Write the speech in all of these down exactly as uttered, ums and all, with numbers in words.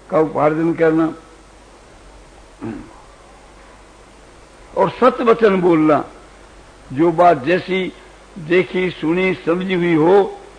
का उपार्जन करना और सत्य वचन बोलना। जो बात जैसी देखी सुनी समझी हुई हो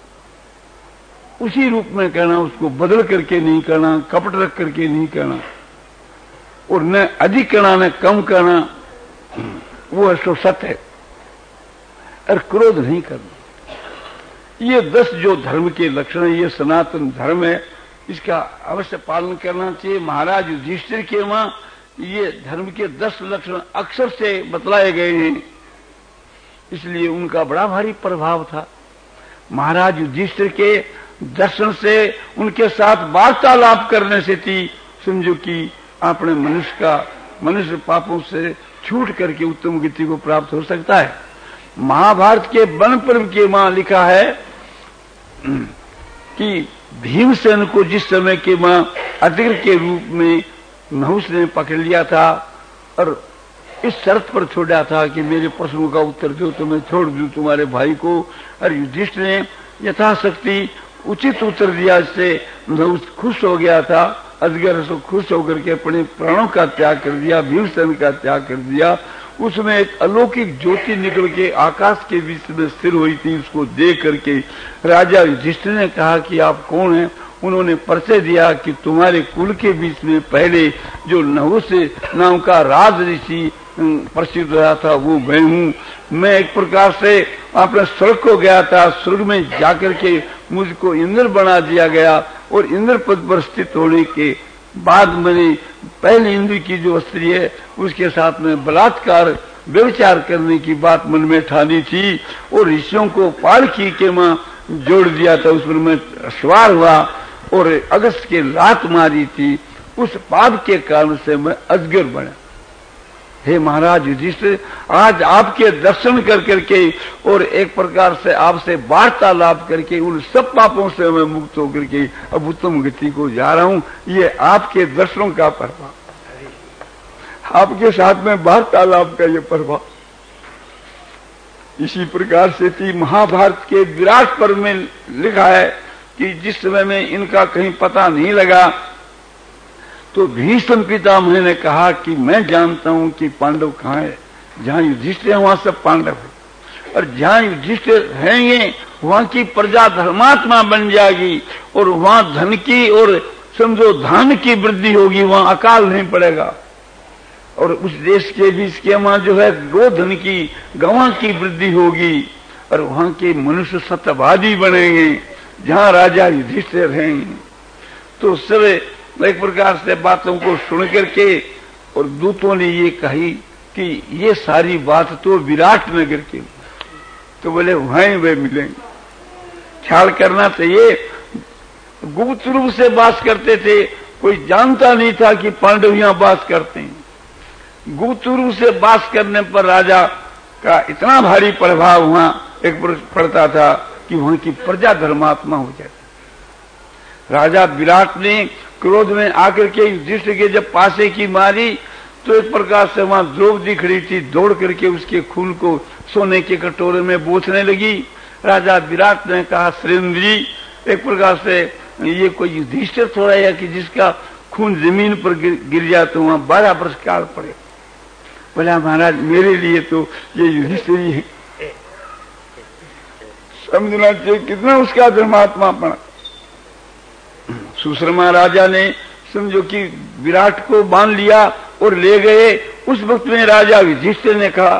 उसी रूप में कहना, उसको बदल करके नहीं करना, कपट रख करके नहीं करना, और न अधिक करना न कम करना, वो है सो सत्य है। और क्रोध नहीं करना। ये दस जो धर्म के लक्षण है, ये सनातन धर्म है, इसका अवश्य पालन करना चाहिए। महाराज युधिष्ठिर के वहां ये धर्म के दस लक्षण अक्षर से बतलाए गए हैं, इसलिए उनका बड़ा भारी प्रभाव था। महाराज युधिष्ठिर के दर्शन से, उनके साथ वार्तालाप करने से थी, समझो कि आपने मनुष्य का मनुष्य पापों से छूट करके उत्तम गति को प्राप्त हो सकता है। महाभारत के वन पर्व के वहां लिखा है कि भीमसेन को जिस समय के वहां अतिग्र के रूप में नहुस ने पकड़ लिया था और इस शर्त पर छोड़ा था कि मेरे प्रश्नों का उत्तर दो तो मैं छोड़ दूं तुम्हारे भाई को, और युधिष्ठिर ने यथाशक्ति उचित उत्तर दिया। इससे नहुस खुश हो गया था। अजगर से खुश होकर के अपने प्राणों का त्याग कर दिया, भीमसेन का त्याग कर दिया। उसमें एक अलौकिक ज्योति निकल के आकाश के बीच में स्थिर हुई थी। उसको देख करके राजा युधिष्ठिर ने कहा कि आप कौन हैं? उन्होंने परिचय दिया कि तुम्हारे कुल के बीच में पहले जो नहुस नाम का राज ऋषि प्रसिद्ध रहा था वो मैं हूँ। मैं एक प्रकार से अपने स्वर्ग को गया था, स्वर्ग में जाकर के मुझको इंद्र बना दिया गया, और इंद्र पद पर स्थित होने के बाद मैंने पहले इंद्र की जो स्त्री है उसके साथ में बलात्कार व्यभिचार करने की बात मन में ठानी थी, और ऋषियों को पालकी के मां जोड़ दिया था, उस पर मैं सवार हुआ और अगस्त के लात मारी थी। उस पाप के कारण से मैं अजगर बना। हे महाराज युधिष्ठिर, आज आपके दर्शन कर करके और एक प्रकार से आपसे वार्तालाप करके उन सब पापों से मैं मुक्त होकर के अब उत्तम गति को जा रहा हूं। ये आपके दर्शनों का प्रभाव, आपके साथ में वार्तालाप का ये प्रभाव। इसी प्रकार से थी महाभारत के विराट पर्व में लिखा है कि जिस समय में इनका कहीं पता नहीं लगा तो भीष्म पितामह ने कहा कि मैं जानता हूं कि पांडव कहाँ है। जहां युधिष्ठिर है वहां सब पांडव है, और जहां युधिष्ठिर रहेंगे वहां की प्रजा धर्मात्मा बन जाएगी, और वहां धन की और समझो धान की वृद्धि होगी, वहां अकाल नहीं पड़ेगा। और उस देश के बीच के वहां जो है गोधन की गवां की वृद्धि होगी, और वहां के मनुष्य सत्यवादी बनेंगे जहां राजा युधिष्ठिर रहेंगे। तो सब एक प्रकार से बातों को सुन करके और दूतों ने ये कही कि ये सारी बात तो विराट नगर की, तो बोले वहीं वे मिलेंगे। ख्याल करना चाहिए, गुप्त रूप से बात करते थे, कोई जानता नहीं था कि पांडव यहां बात करते हैं। गुप्त रूप से बात करने पर राजा का इतना भारी प्रभाव वहां एक पड़ता था कि वहां की प्रजा धर्मात्मा हो जाती। राजा विराट ने क्रोध में आकर के युधिष्ठिर के जब पासे की मारी तो एक प्रकार से वहां द्रौपदी खड़ी थी, दौड़ करके उसके खून को सोने के कटोरे में बोतने लगी। राजा विराट ने कहा, श्रेंद्र जी, एक प्रकार से ये कोई युधिष्ठिर थोड़ा है कि जिसका खून जमीन पर गिर, गिर जाए तो वहां बारह वर्ष काल पड़े। बोला महाराज मेरे लिए तो ये युधिष्ठिर ही है। समझना चाहिए कितना उसका धर्मात्मा पड़ा। सुशर्मा राजा ने समझो कि विराट को बांध लिया और ले गए। उस वक्त में राजा युधिष्ठिर ने कहा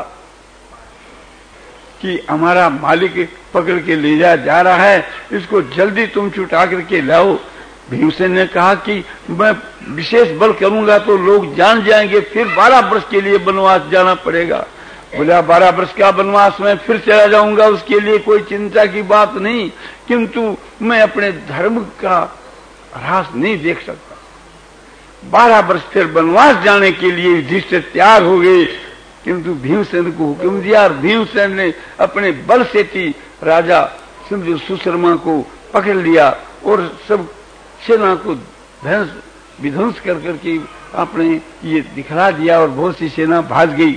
कि हमारा मालिक पकड़ के ले जा जा रहा है, इसको जल्दी तुम छुटा करके लाओ। भीमसेन ने कहा कि मैं विशेष बल करूंगा तो लोग जान जाएंगे, फिर बारह वर्ष के लिए वनवास जाना पड़ेगा। बोला बारह वर्ष का वनवास में फिर चला जाऊंगा, उसके लिए कोई चिंता की बात नहीं, किंतु मैं अपने धर्म का ह्रास नहीं देख सकता। बारह वर्ष फिर वनवास जाने के लिए युधिष्ठिर तैयार हो गए, किंतु भीमसेन को हुक्म दिया और भीमसेन ने अपने बल से थी राजा समझो सुशर्मा को पकड़ लिया और सब सेना को ध्वंस विध्वंस कर करके आपने ये दिखला दिया और बहुत सी सेना भाग गई।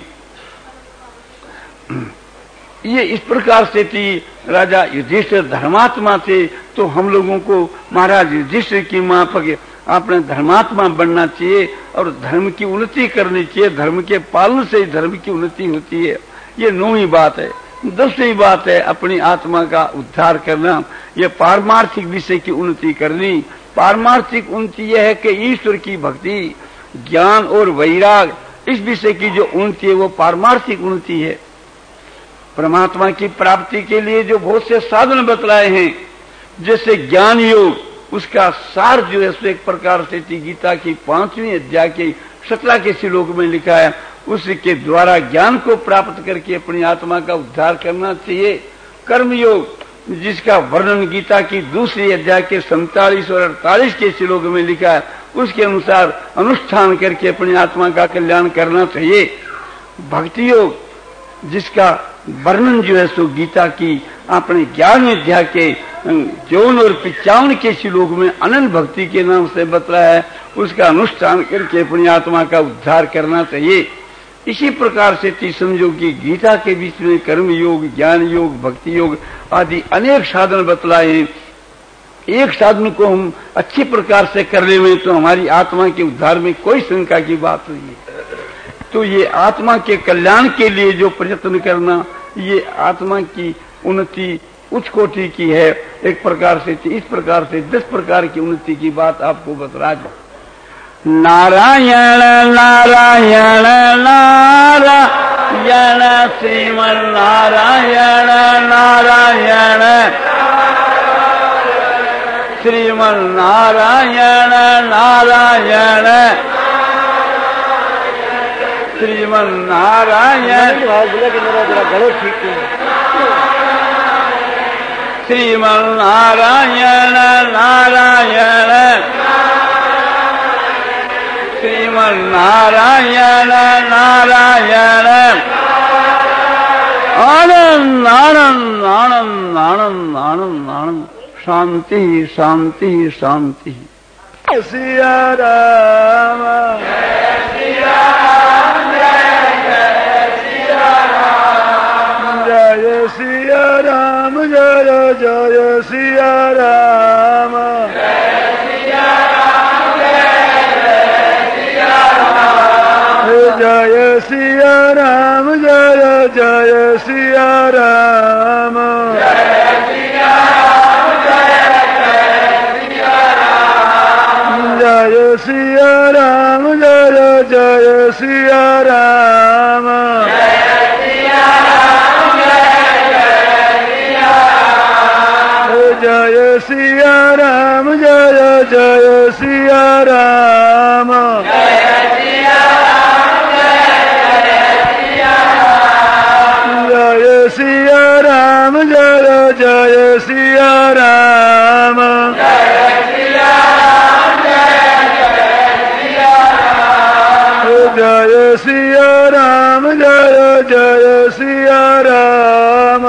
ये इस प्रकार से थी। राजा युधिष्ठिर धर्मात्मा थे, तो हम लोगों को महाराज युधिष्ठिर की माफक आपने धर्मात्मा बनना चाहिए और धर्म की उन्नति करनी चाहिए। धर्म के पालन से ही धर्म की उन्नति होती है। ये नौवीं बात है। दसवीं बात है अपनी आत्मा का उद्धार करना, ये पारमार्थिक विषय की उन्नति करनी। पारमार्थिक उन्नति यह है कि ईश्वर की भक्ति, ज्ञान और वैराग, इस विषय की जो उन्नति है वो पारमार्थिक उन्नति है। परमात्मा की प्राप्ति के लिए जो बहुत से साधन बतलाए हैं, जैसे ज्ञान योग, उसका सार जो है सो एक प्रकार से गीता की पांचवीं अध्याय के सत्रह के श्लोक में लिखा है, उसके द्वारा ज्ञान को प्राप्त करके अपनी आत्मा का उद्धार करना चाहिए। कर्म योग, जिसका वर्णन गीता की दूसरी अध्याय के सैंतालीस और अड़तालीस के श्लोक में लिखा है, उसके अनुसार अनुष्ठान करके अपनी आत्मा का कल्याण करना चाहिए। भक्ति योग, जिसका वर्णन जो है सो गीता की अपने ग्यारहवें अध्याय के चौवन और पिचावन के श्लोक में अनंत भक्ति के नाम से बतलाया है, उसका अनुष्ठान करके अपनी आत्मा का उद्धार करना चाहिए। इसी प्रकार से ती समझो कि गीता के बीच में कर्म योग, ज्ञान योग, भक्ति योग आदि अनेक साधन बतलाए हैं। एक साधन को हम अच्छी प्रकार से करने में तो हमारी आत्मा के उद्धार में कोई शंका की बात नहीं है। तो ये आत्मा के कल्याण के लिए जो प्रयत्न करना, ये आत्मा की उन्नति उच्च कोटि की है। एक प्रकार से इस प्रकार से दस प्रकार की उन्नति की बात आपको बतला दो। नारायण नारायण नारायण श्रीमन नारायण नारायण श्रीमन नारायण नारायण श्रीमन नारायण श्रीमन नारायण नारायण श्रीमन नारायण नारायण आनंद आनंद आनंद आनंद आनंद आनंद शांति शांति शांति। सिया राम सिया राम जय सिया राम जय सिया राम जय जय सिया राम जय सिया राम जय सिया राम जय सिया राम जय जय सिया राम जय सिया राम जय सिया राम जय जय सिया राम जय सिया राम जय सिया राम जय जय सिया राम जय सिया राम जय जय सिया राम जय सिया राम जय जय सिया राम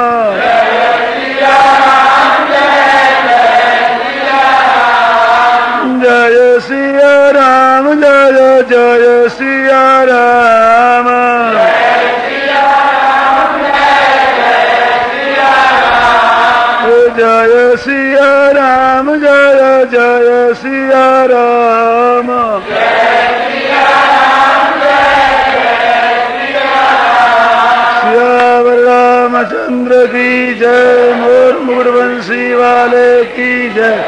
जय सिया राम जय जय सिया राम जय सिया राम जय जय सिया राम रामचंद्र की जय, मोर मुरवंशी वाले की जय।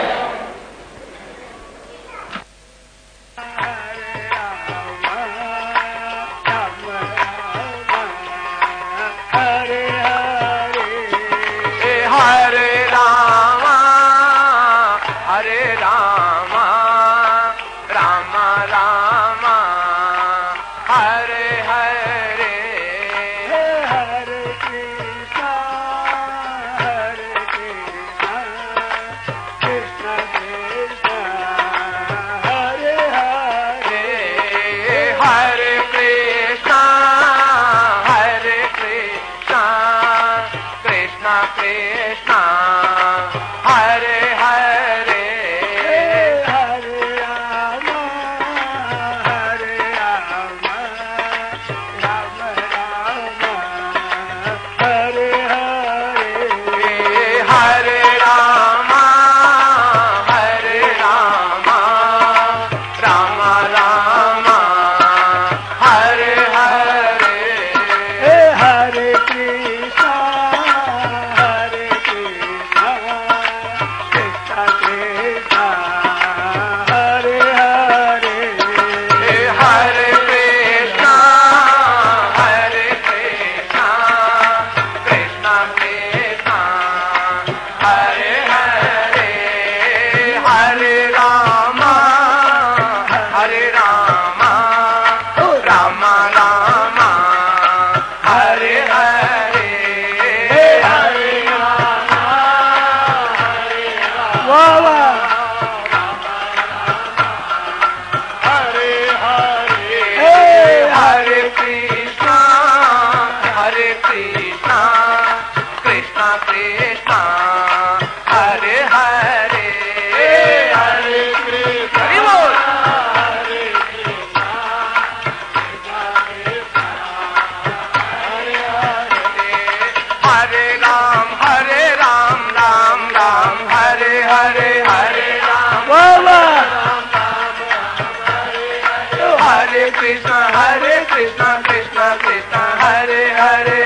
कृष्णा हरे कृष्णा कृष्णा कृष्णा हरे हरे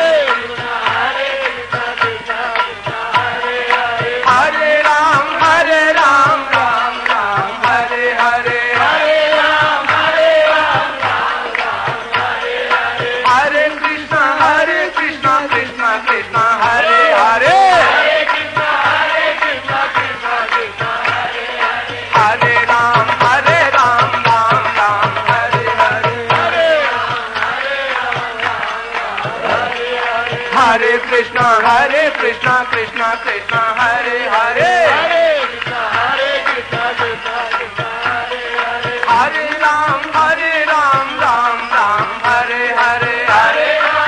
हरे राम हरे राम राम राम हरे हरे हरे कृष्णा हरे कृष्णा कृष्णा कृष्णा हरे हरे हरे राम हरे राम राम राम हरे हरे हरे कृष्णा हरे कृष्णा कृष्णा कृष्णा हरे हरे हरे राम हरे राम राम राम हरे हरे हरे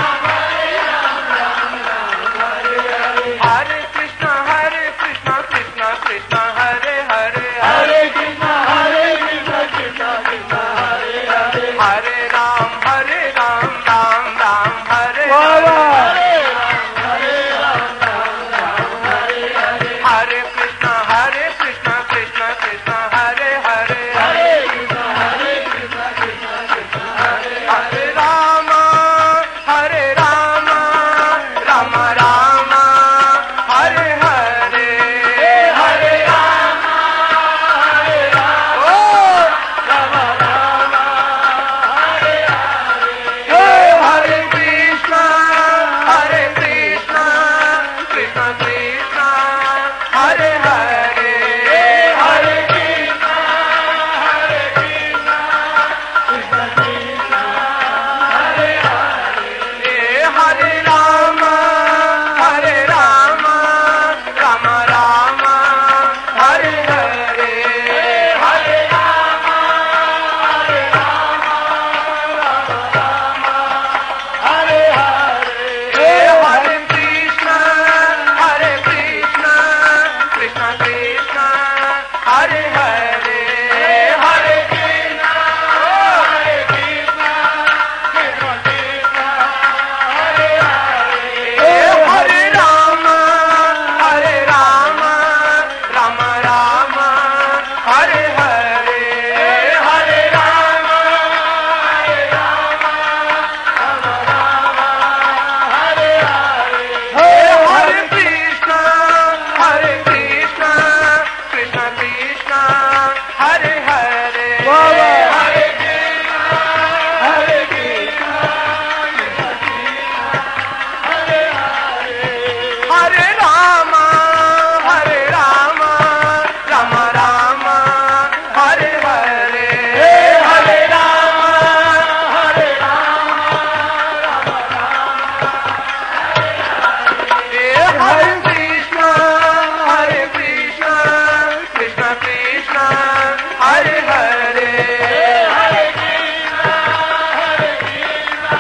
हरे कृष्णा हरे कृष्णा कृष्णा कृष्णा हरे हरे हरे हरे राम हरे राम राम राम हरे हरे कृष्णा हरे कृष्णा कृष्णा कृष्णा हरे हरे हरे राम हरे राम राम राम हरे हरे हरे राम हरे राम ओ राम राम हरे हरे हरे कृष्णा हरे कृष्णा कृष्णा कृष्णा हरे हरे हरे कृष्णा हरे कृष्णा कृष्णा कृष्णा हरे हरे हरे राम हरे राम राम राम हरे हरे हरे राम हरे राम राम राम हरे हरे हरे कृष्णा हरे कृष्णा कृष्णा कृष्णा हरे हरे हरे कृष्णा हरे कृष्णा कृष्णा कृष्णा हरे हरे हरे राम हरे राम राम राम हरे हरे हरे राम हरे राम राम राम हरे हरे हरे कृष्णा हरे कृष्णा कृष्णा कृष्णा हरे हरे हरे कृष्णा हरे कृष्णा कृष्णा कृष्णा हरे हरे हरे राम हरे राम राम राम हरे हरे हरे राम हरे राम राम राम हरे कृष्णा हरे कृष्णा कृष्णा कृष्णा हरे हरे हरे कृष्णा हरे कृष्णा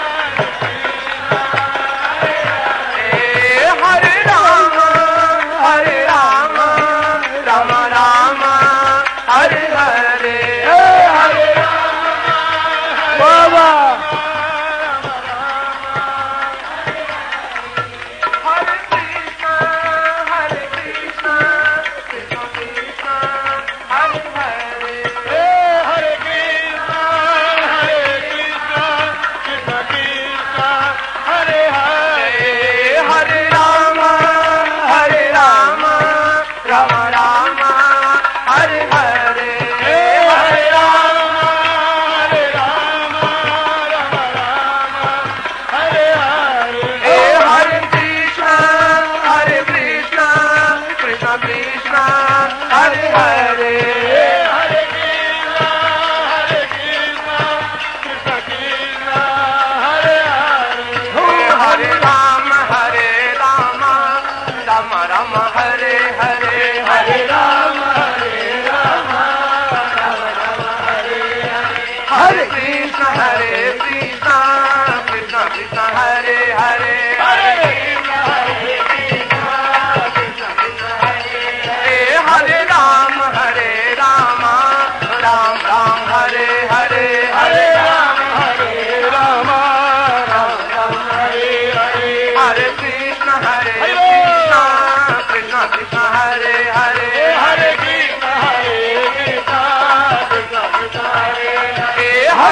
हरे राम हरे राम राम राम हरे हरे हरे राम बाबा हरे कृष्णा हरे कृष्णा कृष्णा कृष्णा हरे हरे हरे कृष्णा हरे कृष्णा कृष्णा कृष्णा हरे हरे हरे राम हरे राम राम राम हरे हरे हरे राम हरे राम राम राम हरे हरे हरे कृष्णा हरे कृष्णा कृष्णा कृष्णा हरे हरे हरे कृष्णा हरे कृष्णा कृष्णा कृष्णा हरे हरे हरे राम हरे राम राम राम हरे हरे हरे राम हरे राम राम राम हरे हरे हरे कृष्णा हरे कृष्णा कृष्णा कृष्णा हरे हरे हरे कृष्णा हरे कृष्णा कृष्णा कृष्णा हरे हरे हरे राम हरे राम राम राम हरे हरे हरे राम हरे राम राम राम हरे हरे हरे कृष्णा हरे कृष्णा कृष्णा कृष्णा हरे हरे हरे कृष्णा हरे कृष्णा कृष्णा कृष्णा हरे हरे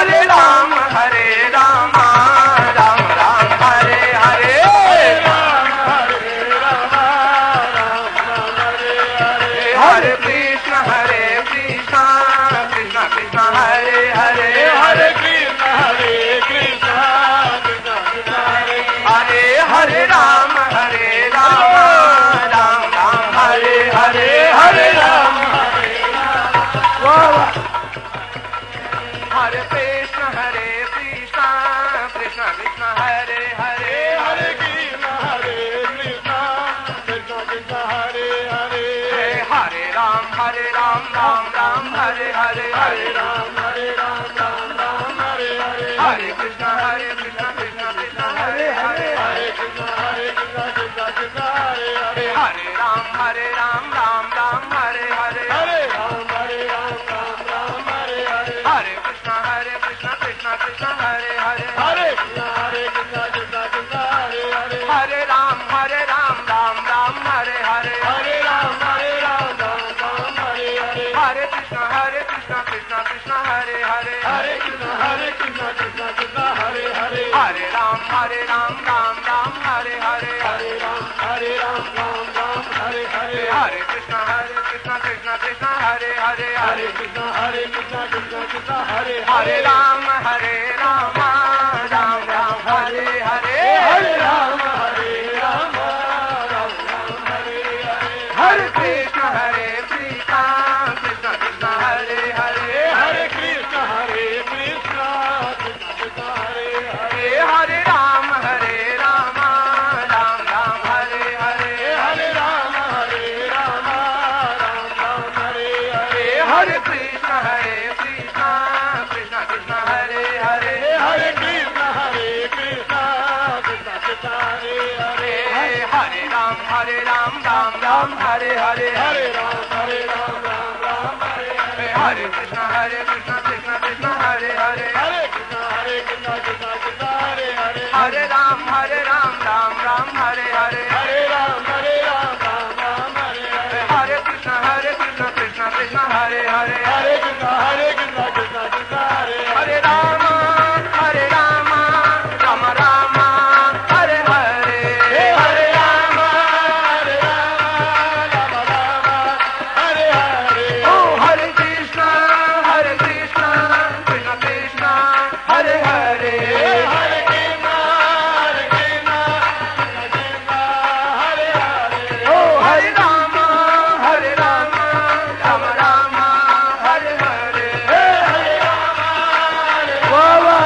हरे हरे राम हरे राम राम राम हरे हरे हरे कृष्ण हरे कृष्ण कृष्ण कृष्ण हरे हरे हरे कृष्ण हरे कृष्ण कृष्ण कृष्ण हरे हरे हरे राम हरे राम राम राम हरे हरे हरे राम हरे राम राम राम हरे हरे हरे कृष्ण हरे कृष्ण कृष्ण कृष्ण हरे हरे हरे कृष्ण हरे कृष्ण कृष्ण कृष्ण हरे हरे राम हरे राम राम राम हरे हरे हरे राम हरे राम राम राम हरे हरे ओ हरे कृष्ण हरे कृष्ण कृष्ण कृष्ण हरे हरे हरे कृष्ण हरे कृष्ण कृष्ण कृष्ण हरे हरे ओ हरे राम हरे राम राम राम हरे हरे हरे राम हरे बाबा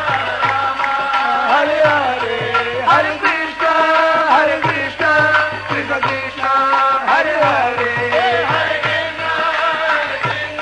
हरे हरे हरे कृष्ण हरे कृष्ण कृष्ण कृष्ण हरे हरे हरे कृष्ण हरे कृष्ण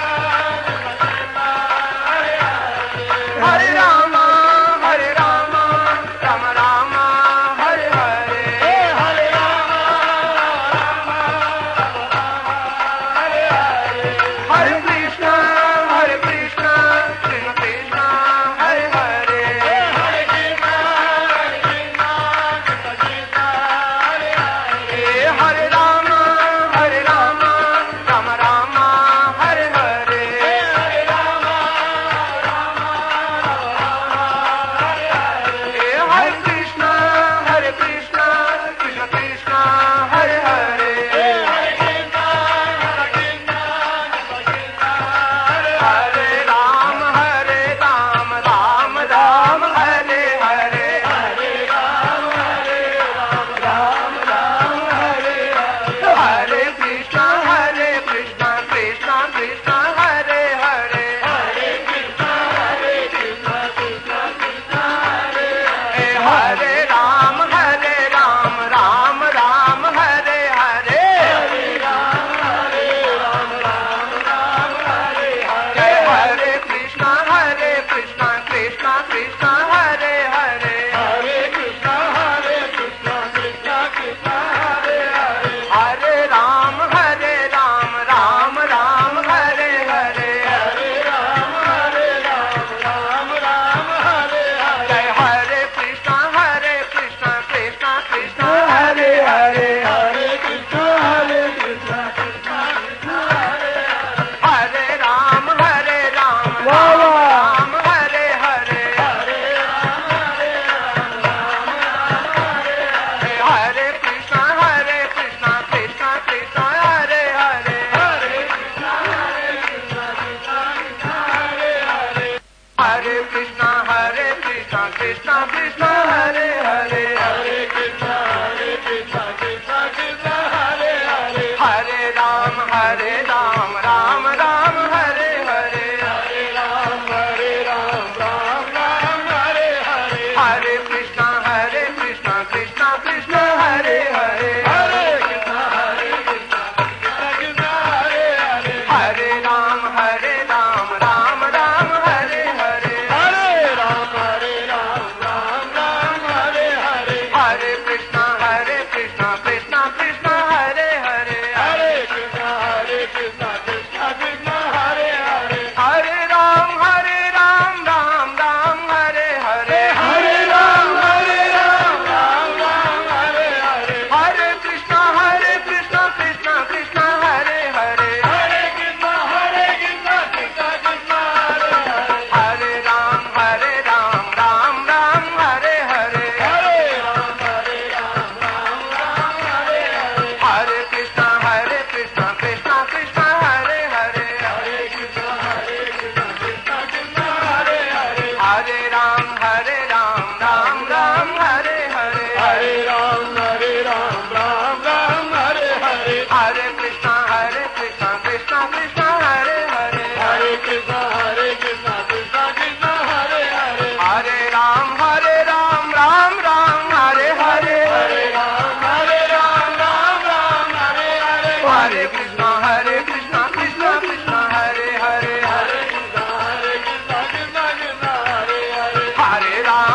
हरे हरे राम हरे राम राम राम हरे हरे हरे राम राम राम हरे हरे हरे कृष्ण हरे कृष्ण कृष्ण कृष्ण हरे हरे हरे कृष्ण हरे कृष्ण कृष्ण कृष्ण हरे हरे हरे राम हरे राम राम राम हरे हरे हरे राम राम हरे हरे हरे कृष्ण हरे कृष्ण कृष्ण कृष्ण हरे हरे हरे कृष्ण हरे कृष्ण कृष्ण हरे हरे राम हरे राम राम राम हरे हरे हरे राम हरे राम राम राम हरे हरे हरे कृष्ण हरे कृष्ण कृष्ण कृष्ण हरे हरे हरे कृष्ण हरे कृष्ण कृष्ण कृष्ण हरे हरे हरे राम हरे राम राम राम हरे हरे हरे राम हरे राम राम राम हरे हरे हरे कृष्ण हरे कृष्ण कृष्ण कृष्ण हरे हरे हरे कृष्ण हरे कृष्ण कृष्ण कृष्ण हरे हरे हरे राम हरे राम राम राम हरे हरे हरे राम हरे राम राम राम हरे हरे हरे कृष्ण हरे कृष्ण कृष्ण कृष्ण हरे हरे हरे कृष्ण हरे कृष्ण कृष्ण कृष्ण हरे हरे हरे राम हरे राम राम हरे हरे हरे राम हरे राम राम राम हरे हरे हरे कृष्ण हरे कृष्ण कृष्ण कृष्ण हरे हरे हरे कृष्ण हरे कृष्ण कृष्ण कृष्ण हरे हरे हरे कृष्ण हरे कृष्ण कृष्ण कृष्ण हरे हरे हरे कृष्ण हरे कृष्ण कृष्ण कृष्ण हरे हरे हरे राम हरे राम राम राम हरे हरे हरे राम हरे राम राम राम हरे हरे हरे कृष्ण हरे कृष्ण कृष्ण कृष्ण हरे हरे हरे कृष्ण हरे कृष्ण कृष्ण कृष्ण हरे हरे हरे राम हरे राम राम राम हरे हरे हरे राम हरे राम राम राम हरे हरे हरे कृष्ण हरे कृष्ण कृष्ण कृष्ण हरे हरे हरे कृष्ण हरे कृष्ण कृष्ण कृष्ण हरे हरे हरे राम हरे राम राम राम हरे हरे हरे राम हरे राम राम राम हरे हरे हरे कृष्ण हरे कृष्ण कृष्ण कृष्ण हरे हरे हरे कृष्ण हरे कृष्ण कृष्ण कृष्ण हरे हरे हरे राम हरे राम राम राम हरे हरे हरे राम हरे राम राम राम हरे हरे हरे कृष्ण हरे कृष्ण कृष्ण कृष्ण हरे हरे हरे कृष्ण हरे कृष्ण कृष्ण कृष्ण हरे हरे हरे राम हरे राम राम राम हरे हरे हरे राम हरे राम राम राम हरे हरे हरे कृष्ण हरे कृष्ण कृष्ण कृष्ण हरे हरे हरे कृष्ण हरे कृष्ण कृष्ण कृष्ण हरे हरे हरे राम हरे राम राम राम हरे हरे हरे राम हरे राम राम राम हरे हरे हरे कृष्ण हरे कृष्ण कृष्ण कृष्ण हरे हरे हरे कृष्ण हरे कृष्ण कृष्ण कृष्ण हरे हरे हरे राम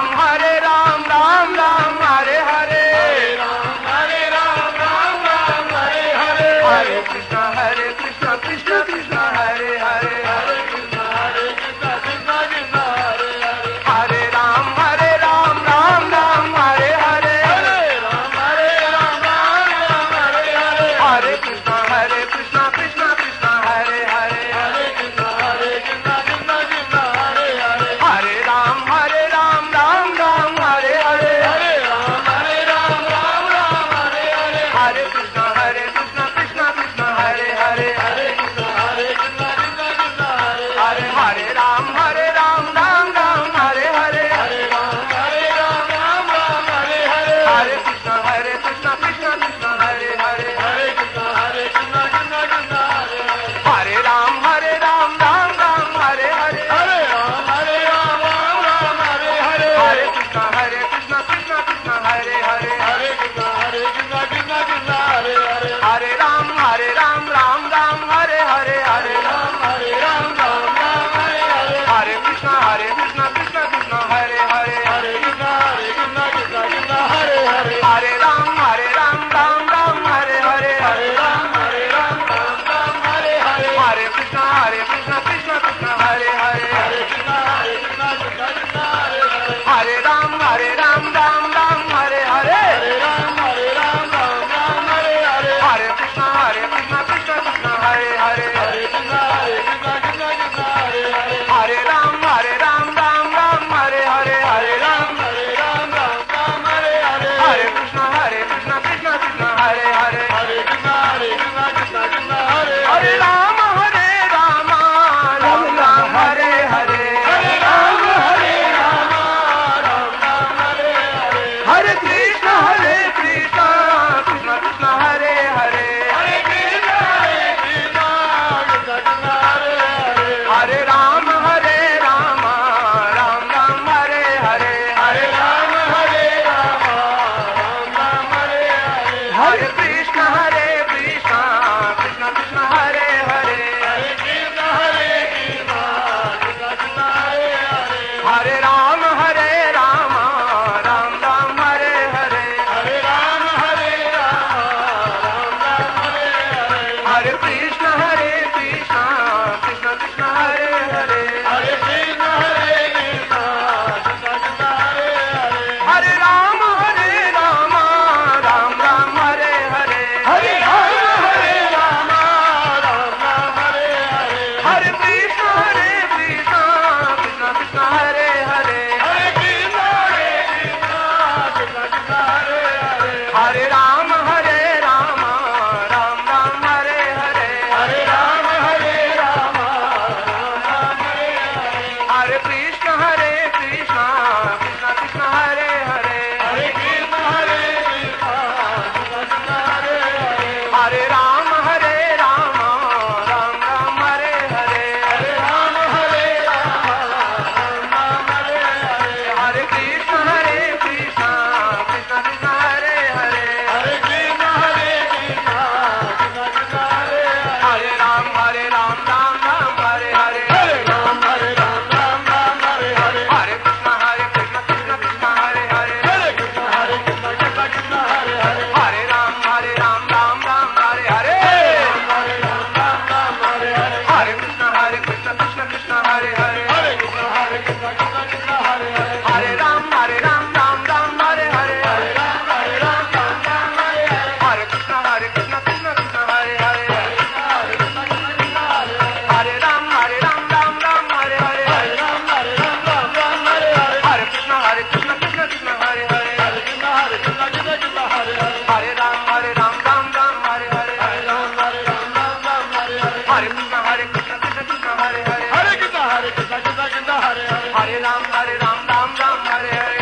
राम हरे राम राम राम हरे हरे हरे राम हरे राम राम राम हरे हरे हरे कृष्ण हरे कृष्ण कृष्ण कृष्ण हरे हरे हरे कृष्ण हरे कृष्ण कृष्ण कृष्ण हरे हरे हरे राम हरे राम राम राम हरे हरे हरे राम हरे राम राम राम हरे हरे हरे कृष्ण हरे कृष्ण कृष्ण कृष्ण हरे हरे हरे कृष्ण हरे कृष्ण कृष्ण कृष्ण हरे हरे हरे राम हरे राम राम राम हरे हरे हरे राम हरे राम राम राम हरे हरे हरे कृष्ण हरे कृष्ण कृष्ण कृष्ण हरे हरे हरे कृष्ण हरे कृष्ण कृष्ण कृष्ण हरे हरे हरे राम हरे राम राम राम हरे हरे हरे राम हरे राम राम राम हरे हरे हरे कृष्ण हरे कृष्ण कृष्ण कृष्ण हरे हरे हरे कृष्ण हरे कृष्ण कृष्ण कृष्ण हरे हरे हरे राम हरे राम राम राम हरे हरे हरे राम हरे राम राम राम हरे हरे हरे कृष्ण हरे कृष्ण कृष्ण कृष्ण हरे हरे हरे कृष्ण हरे कृष्ण कृष्ण कृष्ण हरे हरे हरे राम हरे राम राम राम हरे हरे हरे राम हरे राम राम राम हरे हरे हरे कृष्ण हरे कृष्ण कृष्ण कृष्ण हरे हरे हरे कृष्ण हरे कृष्ण कृष्ण कृष्ण हरे हरे राम हरे राम राम राम हरे हरे हरे राम हरे राम राम राम हरे हरे हरे कृष्ण हरे कृष्ण कृष्ण कृष्ण हरे हरे हरे कृष्ण हरे कृष्ण कृष्ण कृष्ण हरे हरे हरे राम हरे राम राम राम हरे हरे हरे राम हरे राम राम राम हरे हरे हरे कृष्ण हरे कृष्ण कृष्ण कृष्ण हरे हरे हरे कृष्ण हरे कृष्ण कृष्ण कृष्ण हरे हरे हरे राम हरे राम राम राम हरे हरे हरे राम हरे राम राम राम हरे हरे हरे कृष्ण हरे कृष्ण कृष्ण कृष्ण हरे हरे हरे कृष्ण हरे कृष्ण कृष्ण कृष्ण हरे हरे हरे राम हरे राम राम राम हरे हरे हरे राम हरे राम राम राम हरे हरे हरे कृष्ण हरे कृष्ण कृष्ण कृष्ण हरे हरे हरे कृष्ण हरे कृष्ण कृष्ण कृष्ण हरे हरे हरे राम हरे राम राम राम हरे हरे हरे राम हरे राम राम राम हरे हरे हरे कृष्ण हरे कृष्ण कृष्ण कृष्ण हरे हरे हरे कृष्ण हरे कृष्ण कृष्ण कृष्ण हरे हरे हरे राम हरे राम राम राम हरे हरे हरे राम हरे राम राम राम हरे हरे हरे कृष्ण हरे कृष्ण कृष्ण कृष्ण हरे हरे हरे कृष्ण हरे कृष्ण कृष्ण कृष्ण हरे हरे हरे राम हरे राम राम राम हरे हरे हरे राम हरे राम राम राम हरे हरे हरे कृष्ण हरे कृष्ण कृष्ण कृष्ण हरे हरे हरे कृष्ण हरे कृष्ण कृष्ण कृष्ण हरे हरे हरे राम हरे राम राम राम हरे हरे हरे राम राम राम हरे हरे हरे कृष्ण हरे कृष्ण कृष्ण कृष्ण हरे हरे हरे कृष्ण हरे कृष्ण कृष्ण कृष्ण हरे हरे हरे राम हरे राम राम राम हरे हरे हरे राम हरे राम राम राम हरे हरे हरे कृष्ण हरे कृष्ण कृष्ण कृष्ण हरे हरे हरे कृष्ण कृष्ण कृष्ण हरे हरे हरे राम हरे राम राम राम हरे हरे हरे राम हरे राम राम राम हरे हरे हरे कृष्ण हरे कृष्ण कृष्ण कृष्ण हरे हरे हरे कृष्ण हरे कृष्ण कृष्ण कृष्ण हरे हरे हरे राम हरे राम राम राम हरे हरे हरे राम हरे राम राम राम हरे हरे हरे कृष्ण हरे कृष्ण कृष्ण कृष्ण हरे हरे हरे कृष्ण हरे कृष्ण कृष्ण कृष्ण हरे हरे हरे राम हरे राम राम राम हरे हरे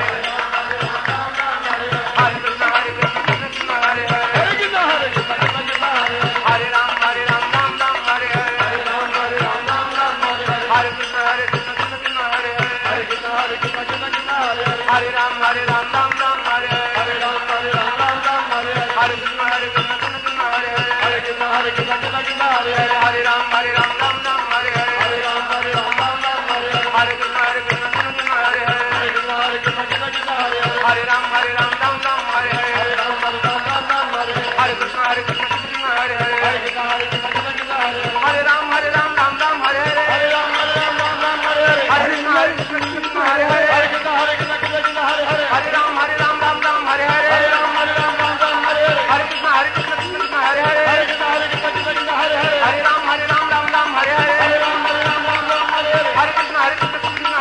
हरे कृष्ण हरे कृष्ण कृष्ण कृष्ण हरे हरे हरे कृष्ण हरे कृष्ण कृष्ण कृष्ण हरे हरे हरे राम हरे राम राम राम हरे हरे हरे राम हरे राम राम राम हरे हरे हरे कृष्ण हरे कृष्ण कृष्ण कृष्ण हरे हरे हरे कृष्ण हरे कृष्ण कृष्ण कृष्ण हरे हरे हरे राम हरे राम राम राम हरे हरे हरे राम हरे राम राम राम हरे हरे हरे कृष्ण हरे कृष्ण कृष्ण कृष्ण हरे हरे हरे कृष्ण हरे कृष्ण कृष्ण कृष्ण हरे हरे हरे राम हरे राम राम राम हरे हरे हरे राम हरे राम राम राम हरे हरे हरे कृष्ण हरे कृष्ण कृष्ण कृष्ण हरे हरे हरे कृष्ण हरे कृष्ण कृष्ण कृष्ण हरे हरे हरे राम हरे राम राम राम हरे हरे हरे राम हरे राम राम राम हरे हरे हरे कृष्ण हरे कृष्ण कृष्ण कृष्ण हरे हरे हरे कृष्ण हरे कृष्ण कृष्ण कृष्ण हरे हरे हरे राम हरे राम राम राम हरे हरे हरे राम हरे राम राम राम हरे हरे हरे कृष्ण हरे कृष्ण कृष्ण कृष्ण हरे हरे हरे कृष्ण हरे कृष्ण कृष्ण कृष्ण हरे हरे हरे राम हरे राम राम राम हरे हरे हरे राम हरे राम राम राम हरे हरे हरे कृष्ण हरे कृष्ण कृष्ण कृष्ण हरे हरे हरे कृष्ण हरे कृष्ण कृष्ण कृष्ण हरे हरे हरे राम हरे राम राम राम हरे हरे हरे राम हरे राम राम राम हरे हरे हरे कृष्ण हरे कृष्ण कृष्ण कृष्ण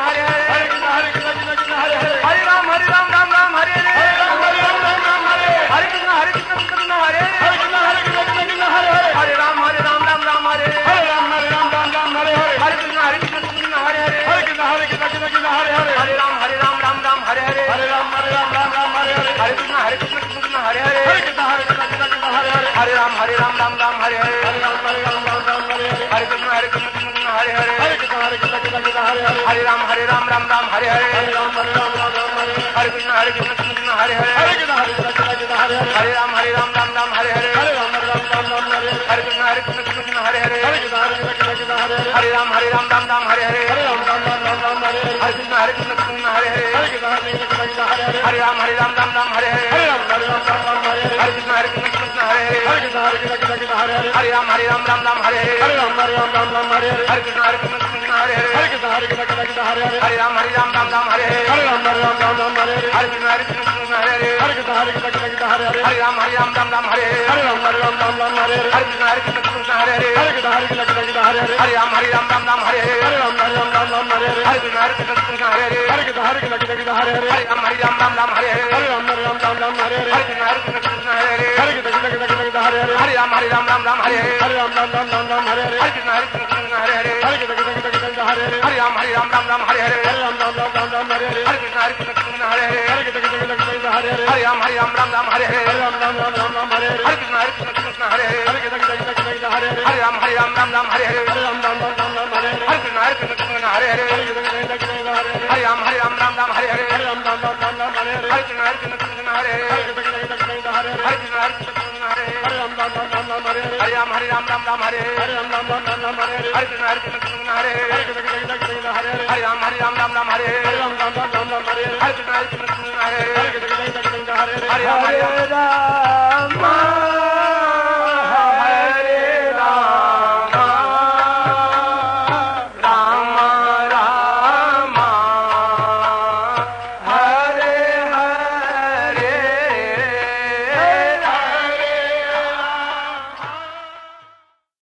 हरे राम हरे राम राम राम हरे हरे हरे राम हरे राम राम राम हरे हरे कृष्ण हरे कृष्ण कृष्ण कृष्ण हरे हरे हरे कृष्ण हरे कृष्ण कृष्ण कृष्ण हरे हरे हरे राम हरे राम राम राम हरे हरे हरे राम हरे राम राम राम हरे हरे हरे कृष्ण हरे कृष्ण कृष्ण कृष्ण हरे हरे हरे कृष्ण हरे कृष्ण कृष्ण कृष्ण हरे हरे हरे राम हरे राम राम राम हरे हरे हरे राम राम राम राम राम हरे हरे हरे कृष्ण हरे कृष्ण कृष्ण कृष्ण हरे हरे हरे कृष्ण हरे कृष्ण कृष्ण कृष्ण हरे हरे हरे राम हरे राम राम राम हरे हरे हरे राम हरे राम राम राम हरे हरे हरे कृष्ण हरे कृष्ण कृष्ण कृष्ण हरे हरे हरे कृष्ण हरे कृष्ण कृष्ण कृष्ण हरे हरे हरे राम हरे राम राम राम हरे हरे हरे राम हरे राम राम राम हरे हरे हरे कृष्ण हरे कृष्ण कृष्ण कृष्ण हरे हरे हरे कृष्ण हरे कृष्ण कृष्ण कृष्ण हरे हरे हरे राम हरे राम राम राम हरे हरे हरे राम हरे राम राम राम हरे हरे हरे कृष्ण हरे कृष्ण कृष्ण हरे हरे हरे कृष्ण हरे कृष्ण कृष्ण कृष्ण हरे हरे हरे राम हरे राम राम राम हरे हरे हरे राम हरे राम राम राम हरे हरे हरे कृष्ण हरे कृष्ण कृष्ण हरे हरे हरे कृष्ण हरे कृष्ण कृष्ण कृष्ण हरे हरे हरे राम हरे राम राम राम हरे हरे हरे राम हरे राम राम राम हरे हरे हरे कृष्ण हरे कृष्ण कृष्ण हरे हरे हरे कृष्ण हरे कृष्ण कृष्ण कृष्ण हरे हरे हरे राम हरे राम राम राम हरे हरे हरे राम हरे राम राम राम हरे हरे हरे कृष्ण हरे कृष्ण कृष्ण हरे हरे हरे कृष्ण कृष्ण कृष्ण कृष्ण हरे हरे हरे राम हरे राम राम राम हरे हरे हरे राम राम राम राम राम हरे हरे हरे कृष्ण हरे कृष्ण कृष्ण हरे हरे हरे कृष्ण कृष्ण कृष्ण कृष्ण हरे हरे हरे राम हरे राम राम राम हरे हरे हरे राम राम राम राम राम हरे हरे हरे कृष्ण हरे कृष्ण कृष्ण हरे हरे हरे कृष्ण कृष्ण कृष्ण कृष्ण हरे हरे हरे राम हरे राम राम राम हरे हरे हरे राम राम राम राम राम हरे हरे हरे कृष्ण हरे कृष्ण कृष्ण हरे हरे हरे कृष्ण कृष्ण कृष्ण कृष्ण हरे हरे हरे राम हरे राम राम राम हरे हरे हरे राम राम राम राम राम हरे हरे हरे कृष्ण हरे कृष्ण कृष्ण हरे हरे हरे कृष्ण कृष्ण कृष्ण कृष्ण हरे हरे हरे राम हरे राम राम राम हरे हरे हरे राम राम राम राम राम हरे हरे हरे कृष्ण हरे कृष्ण कृष्ण हरे हरे हरे कृष्ण कृष्ण कृष्ण कृष्ण हरे हरे हरे कृष्ण हरे कृष्ण कृष्ण हरे हरे हरे राम राम राम राम राम हरे हरे हरे राम हरे राम राम राम हरे हरे हरे राम राम राम राम राम हरे हरे हरे कृष्ण हरे कृष्ण कृष्ण हरे हरे हरे कृष्ण कृष्ण कृष्ण कृष्ण हरे हरे हरे राम हरे राम राम